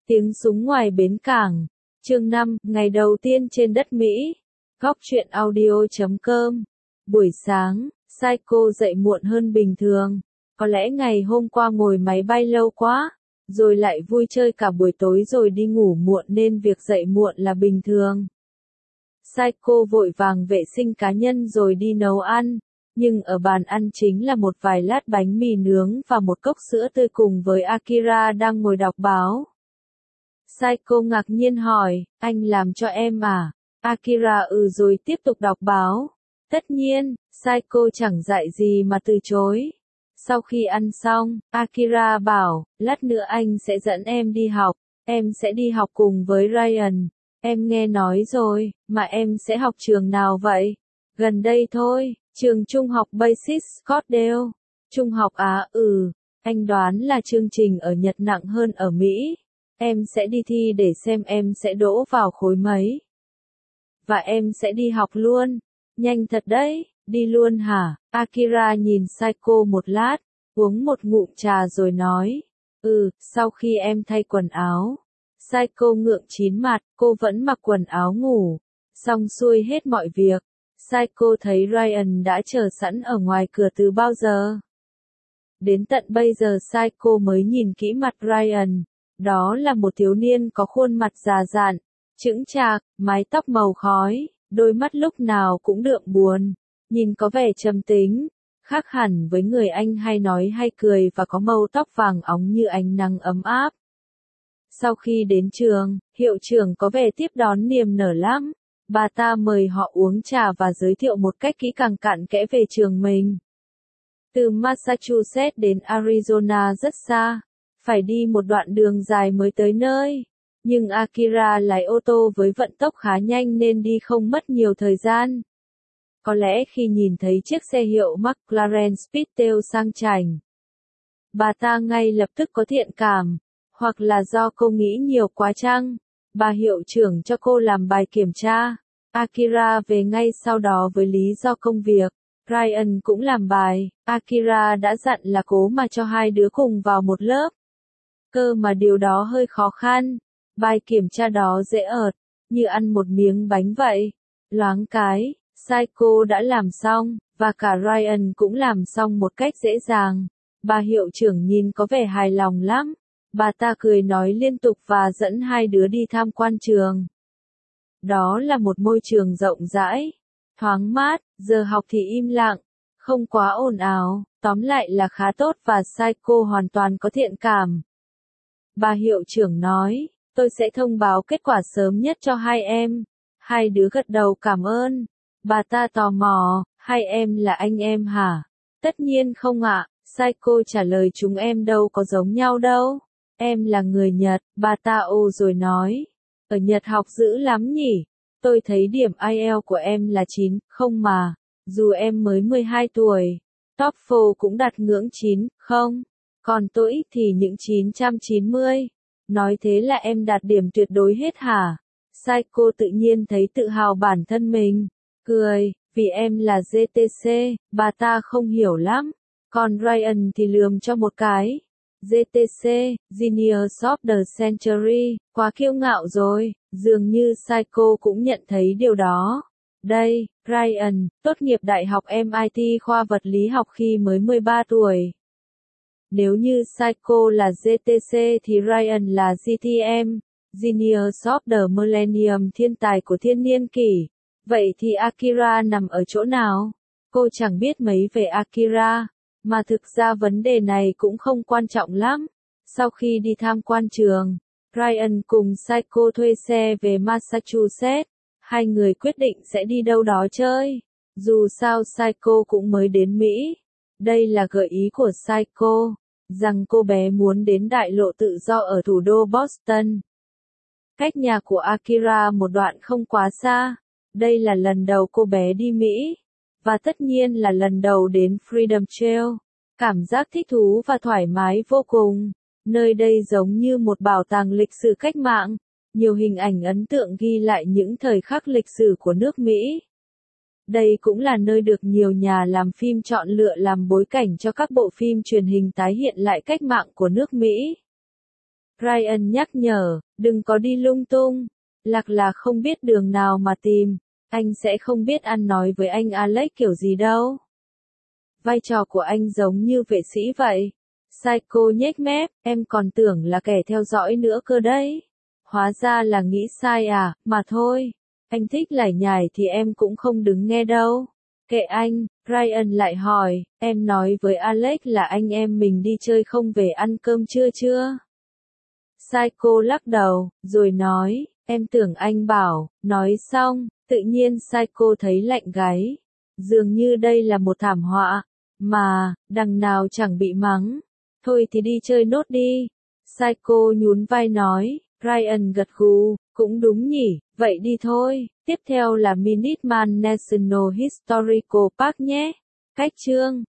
Tiếng súng ngoài bến cảng. Chương 5, ngày đầu tiên trên đất Mỹ. Góc truyện audio.com. Buổi sáng, Psycho dậy muộn hơn bình thường. Có lẽ ngày hôm qua ngồi máy bay lâu quá, rồi lại vui chơi cả buổi tối rồi đi ngủ muộn nên việc dậy muộn là bình thường. Psycho vội vàng vệ sinh cá nhân rồi đi nấu ăn, nhưng ở bàn ăn chính là một vài lát bánh mì nướng và một cốc sữa tươi cùng với Akira đang ngồi đọc báo. Psycho ngạc nhiên hỏi, anh làm cho em à? Akira rồi tiếp tục đọc báo. Tất nhiên, Psycho chẳng dạy gì mà từ chối. Sau khi ăn xong, Akira bảo, lát nữa anh sẽ dẫn em đi học, em sẽ đi học cùng với Ryan. Em nghe nói rồi, mà em sẽ học trường nào vậy? Gần đây thôi, trường trung học Basic Scottsdale. Trung học á? Anh đoán là chương trình ở Nhật nặng hơn ở Mỹ. Em sẽ đi thi để xem em sẽ đỗ vào khối mấy. Và em sẽ đi học luôn. Nhanh thật đấy, đi luôn hả? Akira nhìn Psycho một lát, uống một ngụm trà rồi nói. Sau khi em thay quần áo. Psycho ngượng chín mặt, cô vẫn mặc quần áo ngủ. Xong xuôi hết mọi việc. Psycho thấy Ryan đã chờ sẵn ở ngoài cửa từ bao giờ. Đến tận bây giờ Psycho mới nhìn kỹ mặt Ryan. Đó là một thiếu niên có khuôn mặt già dặn, chững chạc, mái tóc màu khói, đôi mắt lúc nào cũng đượm buồn, nhìn có vẻ trầm tính, khác hẳn với người anh hay nói hay cười và có màu tóc vàng óng như ánh nắng ấm áp. Sau khi đến trường, hiệu trưởng có vẻ tiếp đón niềm nở lắm. Bà ta mời họ uống trà và giới thiệu một cách kỹ càng cặn kẽ về trường mình. Từ Massachusetts đến Arizona rất xa. Phải đi một đoạn đường dài mới tới nơi. Nhưng Akira lái ô tô với vận tốc khá nhanh nên đi không mất nhiều thời gian. Có lẽ khi nhìn thấy chiếc xe hiệu McLaren Speedtail sang chảnh, bà ta ngay lập tức có thiện cảm. Hoặc là do cô nghĩ nhiều quá chăng? Bà hiệu trưởng cho cô làm bài kiểm tra. Akira về ngay sau đó với lý do công việc. Ryan cũng làm bài. Akira đã dặn là cố mà cho hai đứa cùng vào một lớp. Cơ mà điều đó hơi khó khăn. Bài kiểm tra đó dễ ợt, như ăn một miếng bánh vậy. Loáng cái, Psycho đã làm xong, và cả Ryan cũng làm xong một cách dễ dàng. Bà hiệu trưởng nhìn có vẻ hài lòng lắm. Bà ta cười nói liên tục và dẫn hai đứa đi tham quan trường. Đó là một môi trường rộng rãi, thoáng mát, giờ học thì im lặng, không quá ồn ào, tóm lại là khá tốt và Psycho hoàn toàn có thiện cảm. Bà hiệu trưởng nói, tôi sẽ thông báo kết quả sớm nhất cho hai em. Hai đứa gật đầu cảm ơn. Bà ta tò mò, hai em là anh em hả? Tất nhiên không ạ, Psycho trả lời chúng em đâu có giống nhau đâu. Em là người Nhật, bà ta rồi nói. Ở Nhật học dữ lắm nhỉ? Tôi thấy điểm IELTS của em là 9, không mà. Dù em mới 12 tuổi. TOEFL cũng đạt ngưỡng 9, không? Còn TOEIC thì những 990. Nói thế là em đạt điểm tuyệt đối hết hả? Psycho tự nhiên thấy tự hào bản thân mình. Cười, vì em là GTC, bà ta không hiểu lắm. Còn Ryan thì lườm cho một cái. GTC, Genius of the Century, quá kiêu ngạo rồi, dường như Psycho cũng nhận thấy điều đó. Đây, Ryan, tốt nghiệp đại học MIT khoa vật lý học khi mới 13 tuổi. Nếu như Psycho là GTC thì Ryan là GTM, Genius of the Millennium, thiên tài của thiên niên kỷ. Vậy thì Akira nằm ở chỗ nào? Cô chẳng biết mấy về Akira. Mà thực ra vấn đề này cũng không quan trọng lắm. Sau khi đi tham quan trường, Ryan cùng Psycho thuê xe về Massachusetts. Hai người quyết định sẽ đi đâu đó chơi. Dù sao Psycho cũng mới đến Mỹ. Đây là gợi ý của Psycho, rằng cô bé muốn đến đại lộ tự do ở thủ đô Boston. Cách nhà của Akira một đoạn không quá xa. Đây là lần đầu cô bé đi Mỹ. Và tất nhiên là lần đầu đến Freedom Trail. Cảm giác thích thú và thoải mái vô cùng. Nơi đây giống như một bảo tàng lịch sử cách mạng. Nhiều hình ảnh ấn tượng ghi lại những thời khắc lịch sử của nước Mỹ. Đây cũng là nơi được nhiều nhà làm phim chọn lựa làm bối cảnh cho các bộ phim truyền hình tái hiện lại cách mạng của nước Mỹ. Ryan nhắc nhở, đừng có đi lung tung. Lạc là không biết đường nào mà tìm. Anh sẽ không biết ăn nói với anh Alex kiểu gì đâu. Vai trò của anh giống như vệ sĩ vậy. Psycho nhếch mép, em còn tưởng là kẻ theo dõi nữa cơ đấy. Hóa ra là nghĩ sai à, mà thôi. Anh thích lải nhải thì em cũng không đứng nghe đâu. Kệ anh, Ryan lại hỏi, em nói với Alex là anh em mình đi chơi không về ăn cơm trưa chưa? Psycho lắc đầu, rồi nói, em tưởng anh bảo, nói xong, tự nhiên Psycho thấy lạnh gáy. Dường như đây là một thảm họa, mà, đằng nào chẳng bị mắng. Thôi thì đi chơi nốt đi. Psycho nhún vai nói, Ryan gật gù, cũng đúng nhỉ, vậy đi thôi. Tiếp theo là Minuteman National Historical Park nhé. Cách chương